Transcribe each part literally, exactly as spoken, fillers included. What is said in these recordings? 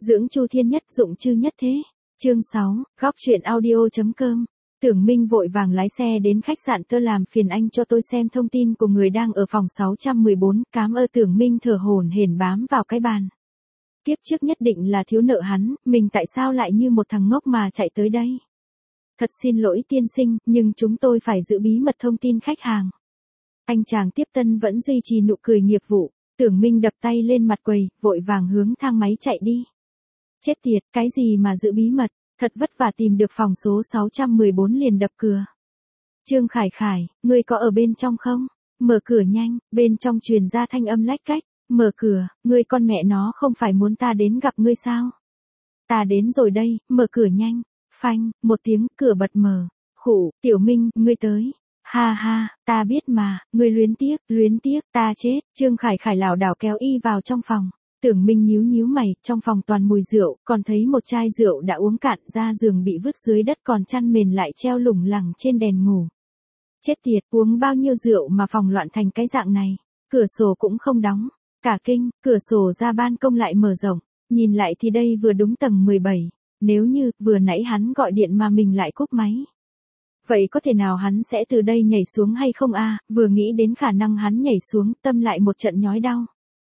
Dưỡng Chu Thiên Nhất dụng chư nhất thế. Chương sáu, góc truyện audio.com. Tưởng Minh vội vàng lái xe đến khách sạn Tơ làm phiền anh cho tôi xem thông tin của người đang ở phòng sáu trăm mười bốn, cám ơn. Tưởng Minh thở hổn hển bám vào cái bàn. Tiếp trước nhất định là thiếu nợ hắn, mình tại sao lại như một thằng ngốc mà chạy tới đây? Thật xin lỗi tiên sinh, nhưng chúng tôi phải giữ bí mật thông tin khách hàng. Anh chàng tiếp tân vẫn duy trì nụ cười nghiệp vụ. Tưởng Minh đập tay lên mặt quầy, vội vàng hướng thang máy chạy đi. Chết tiệt, cái gì mà giữ bí mật, thật vất vả tìm được phòng số sáu trăm mười bốn liền đập cửa. Trương Khải Khải, ngươi có ở bên trong không? Mở cửa nhanh, bên trong truyền ra thanh âm lách cách. Mở cửa, ngươi con mẹ nó không phải muốn ta đến gặp ngươi sao? Ta đến rồi đây, mở cửa nhanh. Phanh, một tiếng, cửa bật mở. Khụ, Tiểu Minh, ngươi tới. Ha ha, ta biết mà, ngươi luyến tiếc, luyến tiếc, ta chết. Trương Khải Khải lảo đảo kéo y vào trong phòng. Tưởng Minh nhíu nhíu mày, trong phòng toàn mùi rượu, còn thấy một chai rượu đã uống cạn, ra giường bị vứt dưới đất, còn chăn mền lại treo lủng lẳng trên đèn ngủ. Chết tiệt, uống bao nhiêu rượu mà phòng loạn thành cái dạng này. Cửa sổ cũng không đóng. Cả kinh, cửa sổ ra ban công lại mở rộng. Nhìn lại thì đây vừa đúng tầng mười bảy. Nếu như, vừa nãy hắn gọi điện mà mình lại cúp máy. Vậy có thể nào hắn sẽ từ đây nhảy xuống hay không a? À, vừa nghĩ đến khả năng hắn nhảy xuống, tâm lại một trận nhói đau.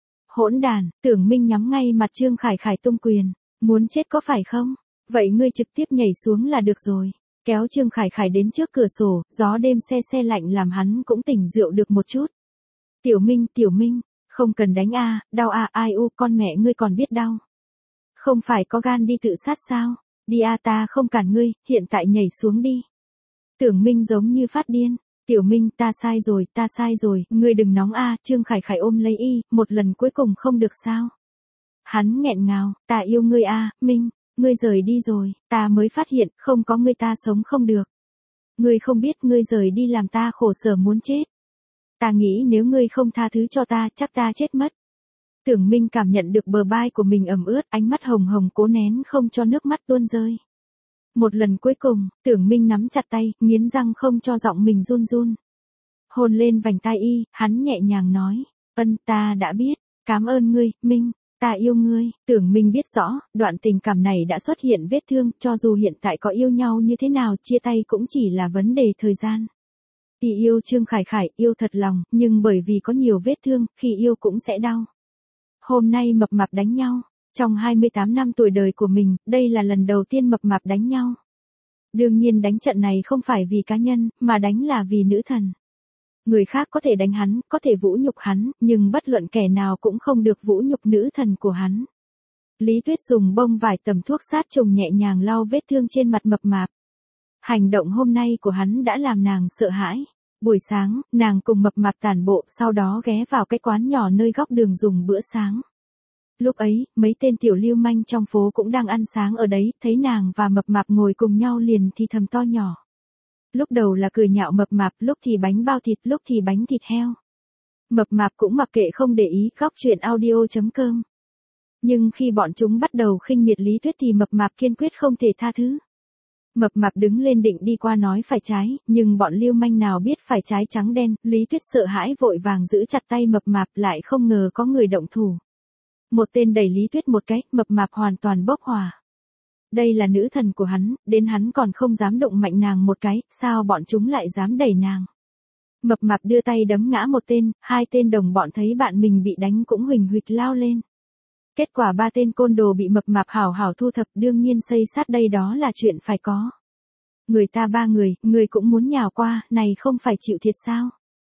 Hỗn đàn, Tưởng Minh nhắm ngay mặt Trương Khải Khải tung quyền. Muốn chết có phải không? Vậy ngươi trực tiếp nhảy xuống là được rồi. Kéo Trương Khải Khải đến trước cửa sổ, gió đêm se se lạnh làm hắn cũng tỉnh rượu được một chút. Tiểu Minh, Tiểu Minh, không cần đánh a, à, đau a, à, ai u, con mẹ ngươi còn biết đau. Không phải có gan đi tự sát sao? Đi a, à, ta không cản ngươi, hiện tại nhảy xuống đi. Tưởng Minh giống như phát điên. Tiểu Minh, ta sai rồi, ta sai rồi, ngươi đừng nóng a. À, Trương Khải Khải ôm lấy y, một lần cuối cùng không được sao? Hắn nghẹn ngào, ta yêu ngươi a, à, Minh, ngươi rời đi rồi, ta mới phát hiện, không có ngươi ta sống không được. Ngươi không biết ngươi rời đi làm ta khổ sở muốn chết. Ta nghĩ nếu ngươi không tha thứ cho ta, chắc ta chết mất. Tưởng Minh cảm nhận được bờ vai của mình ẩm ướt, ánh mắt hồng hồng cố nén không cho nước mắt tuôn rơi. Một lần cuối cùng, Tưởng Minh nắm chặt tay, nghiến răng không cho giọng mình run run. Hôn lên vành tai y, hắn nhẹ nhàng nói, ân, ta đã biết, cảm ơn ngươi, Minh, ta yêu ngươi. Tưởng Minh biết rõ, đoạn tình cảm này đã xuất hiện vết thương, cho dù hiện tại có yêu nhau như thế nào, chia tay cũng chỉ là vấn đề thời gian. Y yêu Trương Khải Khải, yêu thật lòng, nhưng bởi vì có nhiều vết thương, khi yêu cũng sẽ đau. Hôm nay mập mạp đánh nhau. Trong hai mươi tám năm tuổi đời của mình, đây là lần đầu tiên mập mạp đánh nhau. Đương nhiên đánh trận này không phải vì cá nhân, mà đánh là vì nữ thần. Người khác có thể đánh hắn, có thể vũ nhục hắn, nhưng bất luận kẻ nào cũng không được vũ nhục nữ thần của hắn. Lý Tuyết dùng bông vải tầm thuốc sát trùng nhẹ nhàng lau vết thương trên mặt mập mạp. Hành động hôm nay của hắn đã làm nàng sợ hãi. Buổi sáng, nàng cùng mập mạp tản bộ, sau đó ghé vào cái quán nhỏ nơi góc đường dùng bữa sáng. Lúc ấy, mấy tên tiểu lưu manh trong phố cũng đang ăn sáng ở đấy, thấy nàng và mập mạp ngồi cùng nhau liền thì thầm to nhỏ. Lúc đầu là cười nhạo mập mạp, lúc thì bánh bao thịt, lúc thì bánh thịt heo. Mập mạp cũng mặc kệ không để ý, góc truyện audio.com. Nhưng khi bọn chúng bắt đầu khinh miệt Lý Tuyết thì mập mạp kiên quyết không thể tha thứ. Mập mạp đứng lên định đi qua nói phải trái, nhưng bọn lưu manh nào biết phải trái trắng đen, Lý Tuyết sợ hãi vội vàng giữ chặt tay mập mạp, lại không ngờ có người động thủ. Một tên đẩy Lý Tuyết một cái, mập mạp hoàn toàn bốc hỏa. Đây là nữ thần của hắn, đến hắn còn không dám động mạnh nàng một cái, sao bọn chúng lại dám đẩy nàng. Mập mạp đưa tay đấm ngã một tên, hai tên đồng bọn thấy bạn mình bị đánh cũng huỳnh huỵch lao lên. Kết quả ba tên côn đồ bị mập mạp hảo hảo thu thập, đương nhiên xây sát đây đó là chuyện phải có. Người ta ba người, người cũng muốn nhào qua, này không phải chịu thiệt sao.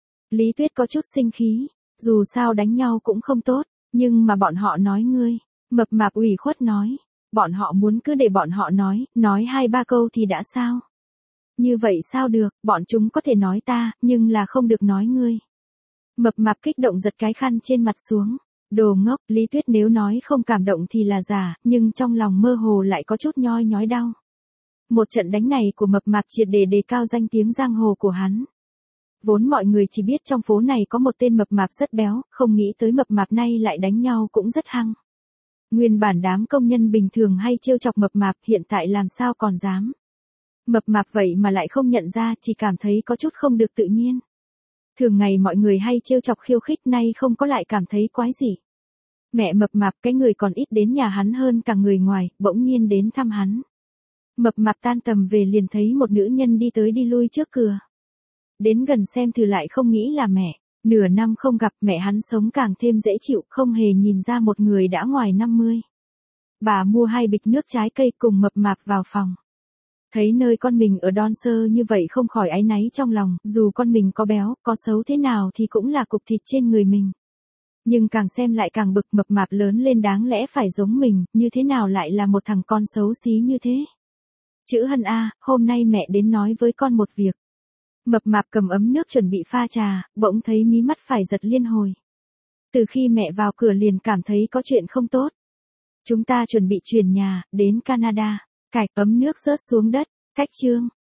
Lý Tuyết có chút sinh khí, dù sao đánh nhau cũng không tốt. Nhưng mà bọn họ nói ngươi, mập mạp ủy khuất nói, bọn họ muốn cứ để bọn họ nói, nói hai ba câu thì đã sao? Như vậy sao được, bọn chúng có thể nói ta, nhưng là không được nói ngươi. Mập mạp kích động giật cái khăn trên mặt xuống, đồ ngốc, Lý Tuyết nếu nói không cảm động thì là giả, nhưng trong lòng mơ hồ lại có chút nhoi nhói đau. Một trận đánh này của mập mạp triệt để đề cao danh tiếng giang hồ của hắn. Vốn mọi người chỉ biết trong phố này có một tên mập mạp rất béo, không nghĩ tới mập mạp này lại đánh nhau cũng rất hăng. Nguyên bản đám công nhân bình thường hay trêu chọc mập mạp, hiện tại làm sao còn dám. Mập mạp vậy mà lại không nhận ra, chỉ cảm thấy có chút không được tự nhiên. Thường ngày mọi người hay trêu chọc khiêu khích, nay không có lại cảm thấy quái gì. Mẹ mập mạp cái người còn ít đến nhà hắn hơn cả người ngoài, bỗng nhiên đến thăm hắn. Mập mạp tan tầm về liền thấy một nữ nhân đi tới đi lui trước cửa. Đến gần xem thử lại không nghĩ là mẹ. Nửa năm không gặp mẹ hắn sống càng thêm dễ chịu, không hề nhìn ra một người đã ngoài năm mươi. Bà mua hai bịch nước trái cây cùng mập mạp vào phòng. Thấy nơi con mình ở đon sơ như vậy không khỏi áy náy trong lòng, dù con mình có béo, có xấu thế nào thì cũng là cục thịt trên người mình. Nhưng càng xem lại càng bực, mập mạp lớn lên đáng lẽ phải giống mình, như thế nào lại là một thằng con xấu xí như thế. Chữ Hân a, hôm nay mẹ đến nói với con một việc. Mập mạp cầm ấm nước chuẩn bị pha trà, bỗng thấy mí mắt phải giật liên hồi. Từ khi mẹ vào cửa liền cảm thấy có chuyện không tốt. Chúng ta chuẩn bị chuyển nhà, đến Canada. Cạch, ấm nước rớt xuống đất. Cách chương.